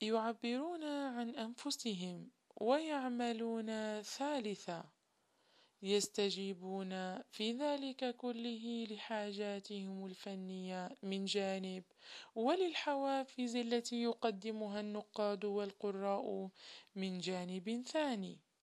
يعبرون عن أنفسهم ويعملون ثالثا، يستجيبون في ذلك كله لحاجاتهم الفنية من جانب، وللحوافز التي يقدمها النقاد والقراء من جانب ثاني.